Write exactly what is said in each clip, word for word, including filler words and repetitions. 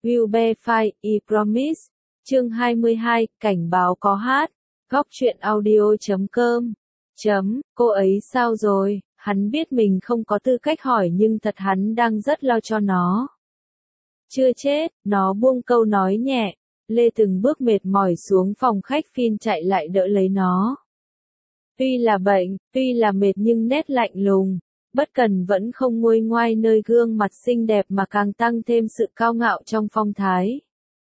Will be fine, I promise. Chương hai mươi hai, cảnh báo có hát. Góc truyện audio chấm com. Chấm, cô ấy sao rồi? Hắn biết mình không có tư cách hỏi nhưng thật hắn đang rất lo cho nó. Chưa chết, nó buông câu nói nhẹ. Lê từng bước mệt mỏi xuống phòng khách, Phin chạy lại đỡ lấy nó. Tuy là bệnh, tuy là mệt nhưng nét lạnh lùng, bất cần vẫn không nguôi ngoai nơi gương mặt xinh đẹp mà càng tăng thêm sự cao ngạo trong phong thái.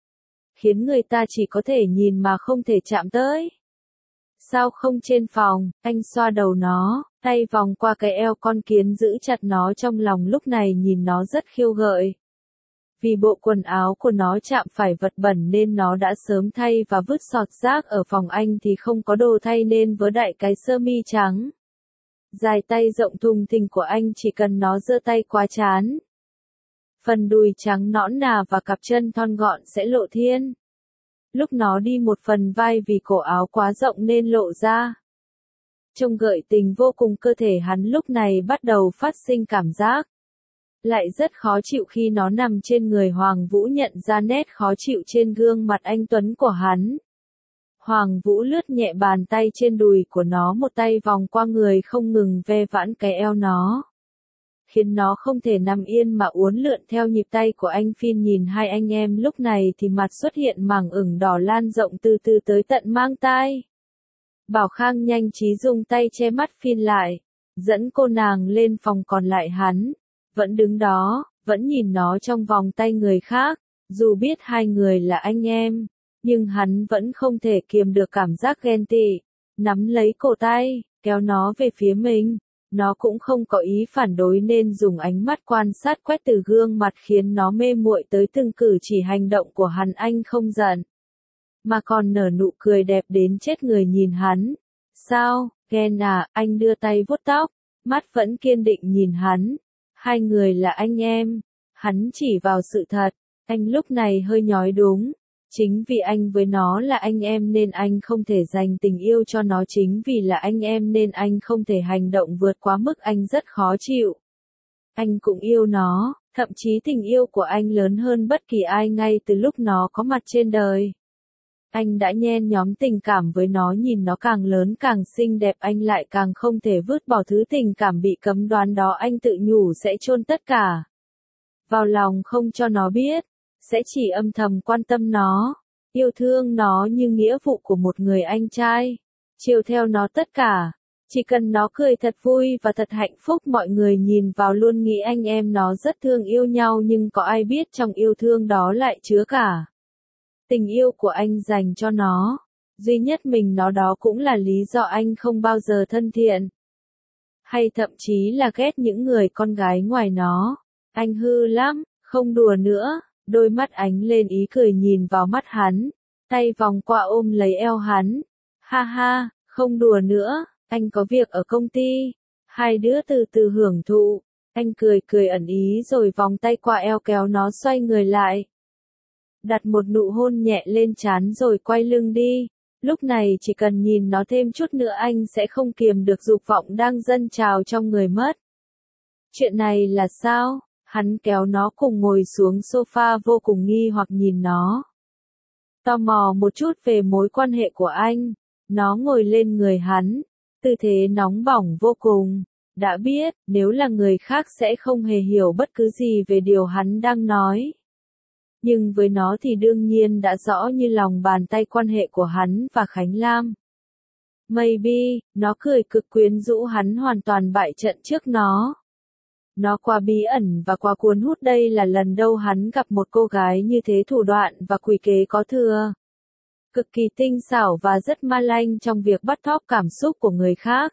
Khiến người ta chỉ có thể nhìn mà không thể chạm tới. Sao không trên phòng, anh xoa đầu nó, tay vòng qua cái eo con kiến giữ chặt nó trong lòng, lúc này nhìn nó rất khiêu gợi. Vì bộ quần áo của nó chạm phải vật bẩn nên nó đã sớm thay và vứt sọt rác, ở phòng anh thì không có đồ thay nên vớ đại cái sơ mi trắng. Dài tay rộng thùng thình của anh chỉ cần nó giơ tay qua trán. Phần đùi trắng nõn nà và cặp chân thon gọn sẽ lộ thiên. Lúc nó đi một phần vai vì cổ áo quá rộng nên lộ ra. Trông gợi tình vô cùng, cơ thể hắn lúc này bắt đầu phát sinh cảm giác. Lại rất khó chịu khi nó nằm trên người Hoàng Vũ, nhận ra nét khó chịu trên gương mặt anh tuấn của hắn. Hoàng Vũ lướt nhẹ bàn tay trên đùi của nó, một tay vòng qua người không ngừng ve vãn cái eo nó. Khiến nó không thể nằm yên mà uốn lượn theo nhịp tay của anh. Phin nhìn hai anh em lúc này thì mặt xuất hiện mảng ửng đỏ lan rộng từ từ tới tận mang tai. Bảo Khang nhanh trí dùng tay che mắt Phin lại, dẫn cô nàng lên phòng, còn lại hắn vẫn đứng đó, vẫn nhìn nó trong vòng tay người khác. Dù biết hai người là anh em, nhưng hắn vẫn không thể kiềm được cảm giác ghen tị, nắm lấy cổ tay, kéo nó về phía mình. Nó cũng không có ý phản đối nên dùng ánh mắt quan sát quét từ gương mặt, khiến nó mê muội tới từng cử chỉ hành động của hắn. Anh không giận, mà còn nở nụ cười đẹp đến chết người nhìn hắn. Sao, ghen à? Anh đưa tay vuốt tóc, mắt vẫn kiên định nhìn hắn. Hai người là anh em. Hắn chỉ vào sự thật. Anh lúc này hơi nhói đúng. Chính vì anh với nó là anh em nên anh không thể dành tình yêu cho nó, chính vì là anh em nên anh không thể hành động vượt quá mức. Anh rất khó chịu. Anh cũng yêu nó, thậm chí tình yêu của anh lớn hơn bất kỳ ai ngay từ lúc nó có mặt trên đời. Anh đã nhen nhóm tình cảm với nó, nhìn nó càng lớn càng xinh đẹp, anh lại càng không thể vứt bỏ thứ tình cảm bị cấm đoán đó. Anh tự nhủ sẽ chôn tất cả vào lòng, không cho nó biết, sẽ chỉ âm thầm quan tâm nó, yêu thương nó như nghĩa vụ của một người anh trai, chiều theo nó tất cả. Chỉ cần nó cười thật vui và thật hạnh phúc, mọi người nhìn vào luôn nghĩ anh em nó rất thương yêu nhau, nhưng có ai biết trong yêu thương đó lại chứa cả tình yêu của anh dành cho nó. Duy nhất mình nó, đó cũng là lý do anh không bao giờ thân thiện, hay thậm chí là ghét những người con gái ngoài nó. Anh hư lắm, không đùa nữa. Đôi mắt ánh lên ý cười nhìn vào mắt hắn, tay vòng qua ôm lấy eo hắn. Ha ha, không đùa nữa, anh có việc ở công ty. Hai đứa từ từ hưởng thụ. Anh cười cười ẩn ý rồi vòng tay qua eo kéo nó xoay người lại. Đặt một nụ hôn nhẹ lên trán rồi quay lưng đi. Lúc này chỉ cần nhìn nó thêm chút nữa anh sẽ không kiềm được dục vọng đang dâng trào trong người mất. Chuyện này là sao? Hắn kéo nó cùng ngồi xuống sofa, vô cùng nghi hoặc nhìn nó. Tò mò một chút về mối quan hệ của anh. Nó ngồi lên người hắn, tư thế nóng bỏng vô cùng. Đã biết, nếu là người khác sẽ không hề hiểu bất cứ gì về điều hắn đang nói. Nhưng với nó thì đương nhiên đã rõ như lòng bàn tay quan hệ của hắn và Khánh Lam. Maybe, nó cười cực quyến rũ, hắn hoàn toàn bại trận trước nó. Nó quá bí ẩn và quá cuốn hút, đây là lần đầu hắn gặp một cô gái như thế, thủ đoạn và quỷ kế có thừa. Cực kỳ tinh xảo và rất ma lanh trong việc bắt thóp cảm xúc của người khác.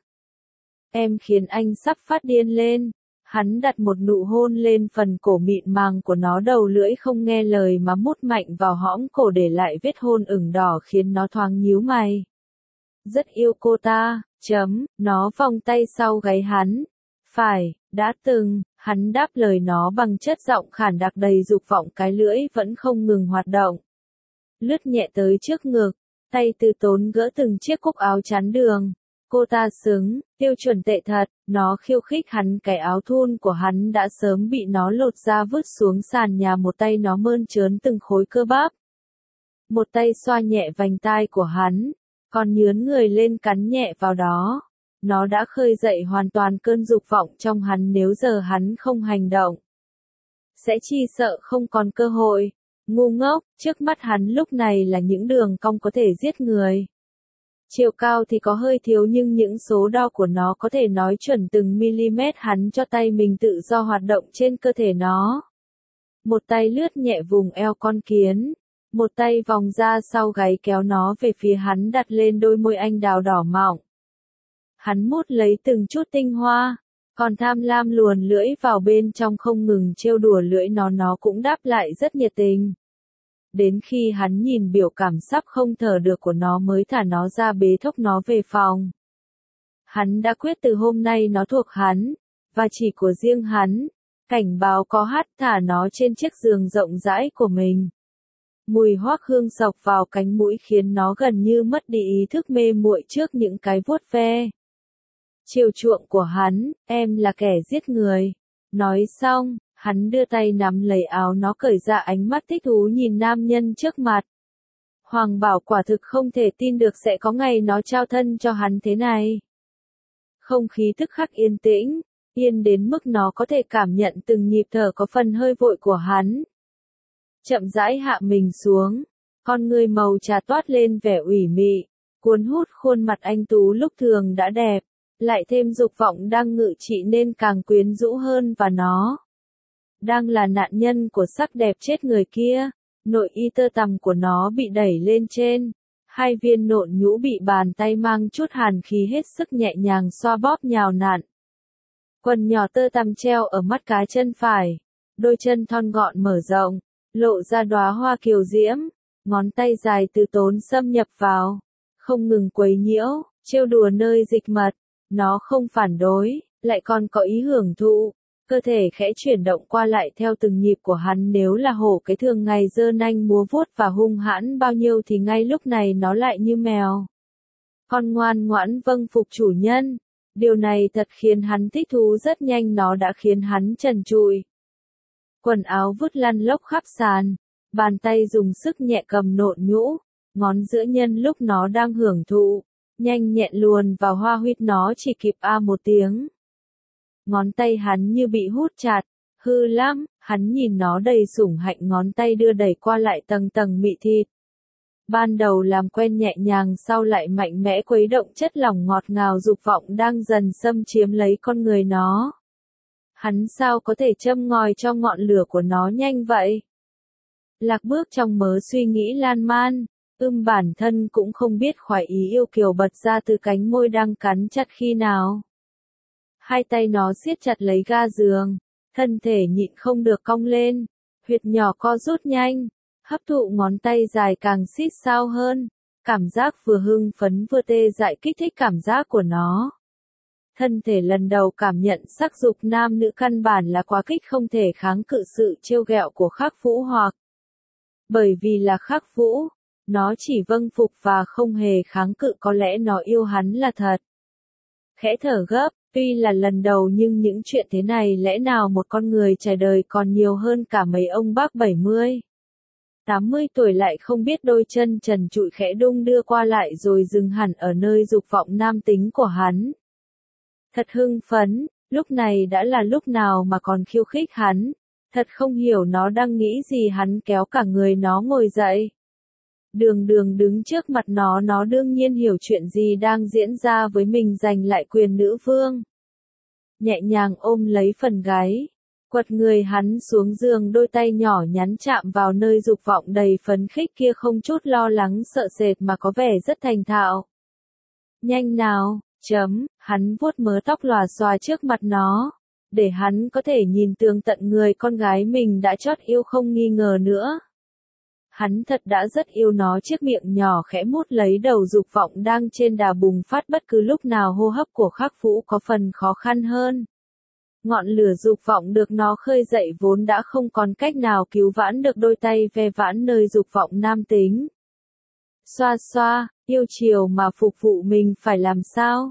Em khiến anh sắp phát điên lên. Hắn đặt một nụ hôn lên phần cổ mịn màng của nó, đầu lưỡi không nghe lời mà mút mạnh vào hõm cổ, để lại vết hôn ửng đỏ khiến nó thoáng nhíu mày. Rất yêu cô ta, chấm, nó vòng tay sau gáy hắn. Phải, đã từng, hắn đáp lời nó bằng chất giọng khản đặc đầy dục vọng, cái lưỡi vẫn không ngừng hoạt động. Lướt nhẹ tới trước ngực, tay từ tốn gỡ từng chiếc cúc áo chắn đường. cô ta xứng, tiêu chuẩn tệ thật, nó khiêu khích hắn, cái áo thun của hắn đã sớm bị nó lột ra vứt xuống sàn nhà, một tay nó mơn trớn từng khối cơ bắp. Một tay xoa nhẹ vành tai của hắn, còn nhướn người lên cắn nhẹ vào đó. Nó đã khơi dậy hoàn toàn cơn dục vọng trong hắn, nếu giờ hắn không hành động, sẽ chi sợ không còn cơ hội. Ngu ngốc, trước mắt hắn lúc này là những đường cong có thể giết người. Chiều cao thì có hơi thiếu nhưng những số đo của nó có thể nói chuẩn từng mm. Hắn cho tay mình tự do hoạt động trên cơ thể nó. Một tay lướt nhẹ vùng eo con kiến, một tay vòng ra sau gáy kéo nó về phía hắn, đặt lên đôi môi anh đào đỏ mọng. Hắn mút lấy từng chút tinh hoa, còn tham lam luồn lưỡi vào bên trong, không ngừng trêu đùa lưỡi nó, nó cũng đáp lại rất nhiệt tình. Đến khi hắn nhìn biểu cảm sắp không thở được của nó mới thả nó ra, bế thốc nó về phòng. Hắn đã quyết từ hôm nay nó thuộc hắn, và chỉ của riêng hắn. Cảnh báo có hát, thả nó trên chiếc giường rộng rãi của mình. Mùi hoác hương sộc vào cánh mũi khiến nó gần như mất đi ý thức, mê muội trước những cái vuốt ve chiều chuộng của hắn. Em là kẻ giết người. Nói xong, hắn đưa tay nắm lấy áo nó, cởi ra, ánh mắt thích thú nhìn nam nhân trước mặt. Hoàng Bảo quả thực không thể tin được sẽ có ngày nó trao thân cho hắn thế này. Không khí tức khắc yên tĩnh, yên đến mức nó có thể cảm nhận từng nhịp thở có phần hơi vội của hắn. Chậm rãi hạ mình xuống, con người màu trà toát lên vẻ ủy mị, cuốn hút khuôn mặt anh tú lúc thường đã đẹp, lại thêm dục vọng đang ngự trị nên càng quyến rũ hơn, và nó đang là nạn nhân của sắc đẹp chết người kia. Nội y tơ tằm của nó bị đẩy lên trên, hai viên nộn nhũ bị bàn tay mang chút hàn khí hết sức nhẹ nhàng xoa bóp nhào nặn. Quần nhỏ tơ tằm treo ở mắt cá chân phải, đôi chân thon gọn mở rộng, lộ ra đóa hoa kiều diễm, ngón tay dài từ tốn xâm nhập vào, không ngừng quấy nhiễu, trêu đùa nơi dịch mật. Nó không phản đối, lại còn có ý hưởng thụ. Cơ thể khẽ chuyển động qua lại theo từng nhịp của hắn. Nếu là hổ cái thường ngày giơ nanh múa vuốt và hung hãn bao nhiêu thì ngay lúc này nó lại như mèo con ngoan ngoãn vâng phục chủ nhân. Điều này thật khiến hắn thích thú, rất nhanh nó đã khiến hắn trần trụi. Quần áo vứt lăn lóc khắp sàn, bàn tay dùng sức nhẹ cầm nộn nhũ, ngón giữa nhân lúc nó đang hưởng thụ, nhanh nhẹn luồn vào hoa huyết, nó chỉ kịp a một tiếng. Ngón tay hắn như bị hút chặt, hư lắm, hắn nhìn nó đầy sủng hạnh, ngón tay đưa đẩy qua lại tầng tầng mị thịt. Ban đầu làm quen nhẹ nhàng, sau lại mạnh mẽ khuấy động, chất lỏng ngọt ngào dục vọng đang dần xâm chiếm lấy con người nó. Hắn sao có thể châm ngòi cho ngọn lửa của nó nhanh vậy? Lạc bước trong mớ suy nghĩ lan man, ưm bản thân cũng không biết khoái ý yêu kiều bật ra từ cánh môi đang cắn chặt khi nào. Hai tay nó siết chặt lấy ga giường, thân thể nhịn không được cong lên, huyệt nhỏ co rút nhanh, hấp thụ ngón tay dài càng siết sao hơn, cảm giác vừa hưng phấn vừa tê dại kích thích cảm giác của nó. Thân thể lần đầu cảm nhận sắc dục nam nữ căn bản là quá kích, không thể kháng cự sự trêu ghẹo của Khắc Vũ, hoặc bởi vì là Khắc Vũ, nó chỉ vâng phục và không hề kháng cự, có lẽ nó yêu hắn là thật. Khẽ thở gấp, tuy là lần đầu nhưng những chuyện thế này lẽ nào một con người trải đời còn nhiều hơn cả mấy ông bác bảy mươi, tám mươi tuổi lại không biết đôi chân trần trụi khẽ đung đưa qua lại rồi dừng hẳn ở nơi dục vọng nam tính của hắn. Thật hưng phấn, lúc này đã là lúc nào mà còn khiêu khích hắn, thật không hiểu nó đang nghĩ gì. Hắn kéo cả người nó ngồi dậy. Đường Đường đứng trước mặt nó, nó đương nhiên hiểu chuyện gì đang diễn ra với mình, giành lại quyền nữ vương. Nhẹ nhàng ôm lấy phần gáy, quật người hắn xuống giường, đôi tay nhỏ nhắn chạm vào nơi dục vọng đầy phấn khích kia, không chút lo lắng sợ sệt mà có vẻ rất thành thạo. Nhanh nào, chấm, hắn vuốt mớ tóc lòa xòa trước mặt nó, để hắn có thể nhìn tường tận người con gái mình đã chót yêu không nghi ngờ nữa. Hắn thật đã rất yêu nó, chiếc miệng nhỏ khẽ mút lấy đầu dục vọng đang trên đà bùng phát, bất cứ lúc nào hô hấp của Khắc Vũ có phần khó khăn hơn. Ngọn lửa dục vọng được nó khơi dậy vốn đã không còn cách nào cứu vãn được, đôi tay ve vãn nơi dục vọng nam tính. Xoa xoa, yêu chiều mà phục vụ mình phải làm sao?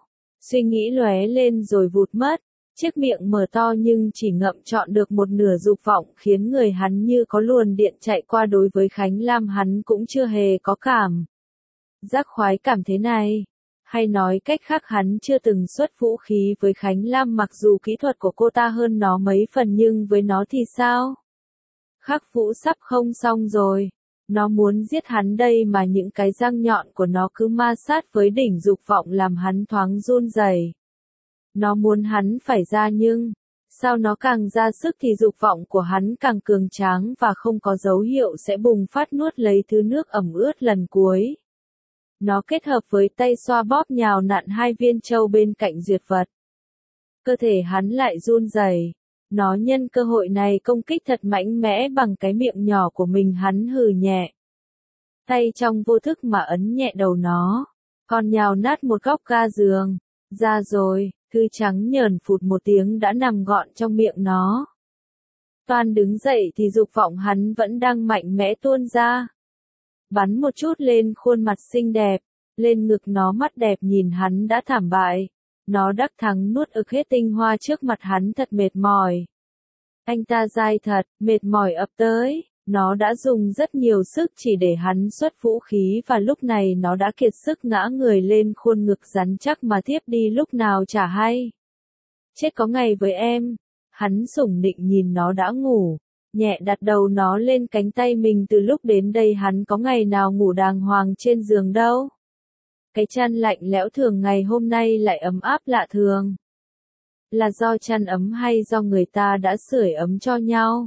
Suy nghĩ lóe lên rồi vụt mất. Chiếc miệng mở to nhưng chỉ ngậm trọn được một nửa dục vọng khiến người hắn như có luồng điện chạy qua. Đối với Khánh Lam hắn cũng chưa hề có cảm giác khoái cảm thế này. Hay nói cách khác hắn chưa từng xuất vũ khí với Khánh Lam, mặc dù kỹ thuật của cô ta hơn nó mấy phần nhưng với nó thì sao? Khắc Vũ sắp không xong rồi. Nó muốn giết hắn đây mà những cái răng nhọn của nó cứ ma sát với đỉnh dục vọng làm hắn thoáng run rẩy. Nó muốn hắn phải ra nhưng, sao nó càng ra sức thì dục vọng của hắn càng cường tráng và không có dấu hiệu sẽ bùng phát nuốt lấy thứ nước ẩm ướt lần cuối. Nó kết hợp với tay xoa bóp nhào nặn hai viên châu bên cạnh duyệt vật. Cơ thể hắn lại run rẩy. Nó nhân cơ hội này công kích thật mạnh mẽ bằng cái miệng nhỏ của mình. Hắn hừ nhẹ. Tay trong vô thức mà ấn nhẹ đầu nó. Còn nhào nát một góc ga giường. Ra rồi, thứ trắng nhờn phụt một tiếng đã nằm gọn trong miệng nó. Toan đứng dậy thì dục vọng hắn vẫn đang mạnh mẽ tuôn ra. Bắn một chút lên khuôn mặt xinh đẹp, lên ngực nó. Mắt đẹp nhìn hắn đã thảm bại. Nó đắc thắng nuốt ực hết tinh hoa trước mặt hắn thật mệt mỏi. Anh ta dai thật, mệt mỏi ập tới. Nó đã dùng rất nhiều sức chỉ để hắn xuất vũ khí và lúc này nó đã kiệt sức ngã người lên khuôn ngực rắn chắc mà thiếp đi lúc nào chả hay. Chết có ngày với em. Hắn sủng nịnh nhìn nó đã ngủ. Nhẹ đặt đầu nó lên cánh tay mình. Từ lúc đến đây hắn có ngày nào ngủ đàng hoàng trên giường đâu. Cái chăn lạnh lẽo thường ngày hôm nay lại ấm áp lạ thường. Là do chăn ấm hay do người ta đã sưởi ấm cho nhau?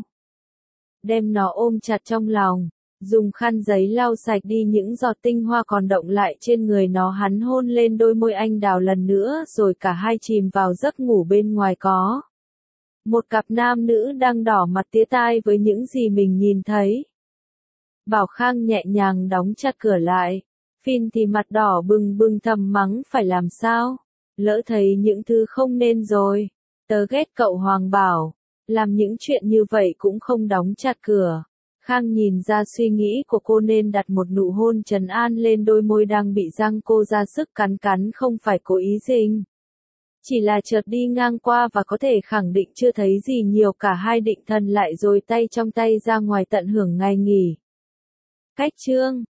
Đem nó ôm chặt trong lòng, dùng khăn giấy lau sạch đi những giọt tinh hoa còn đọng lại trên người nó. Hắn hôn lên đôi môi anh đào lần nữa rồi cả hai chìm vào giấc ngủ. Bên ngoài có một cặp nam nữ đang đỏ mặt tía tai với những gì mình nhìn thấy. Bảo Khang nhẹ nhàng đóng chặt cửa lại. Phin thì mặt đỏ bừng bừng thầm mắng phải làm sao? Lỡ thấy những thứ không nên rồi. Tớ ghét cậu Hoàng Bảo. Làm những chuyện như vậy cũng không đóng chặt cửa. Khang nhìn ra suy nghĩ của cô nên đặt một nụ hôn trấn an lên đôi môi đang bị răng cô ra sức cắn cắn. Không phải cố ý dình. Chỉ là chợt đi ngang qua và có thể khẳng định chưa thấy gì nhiều. Cả hai định thần lại rồi tay trong tay ra ngoài tận hưởng ngày nghỉ. Cách chương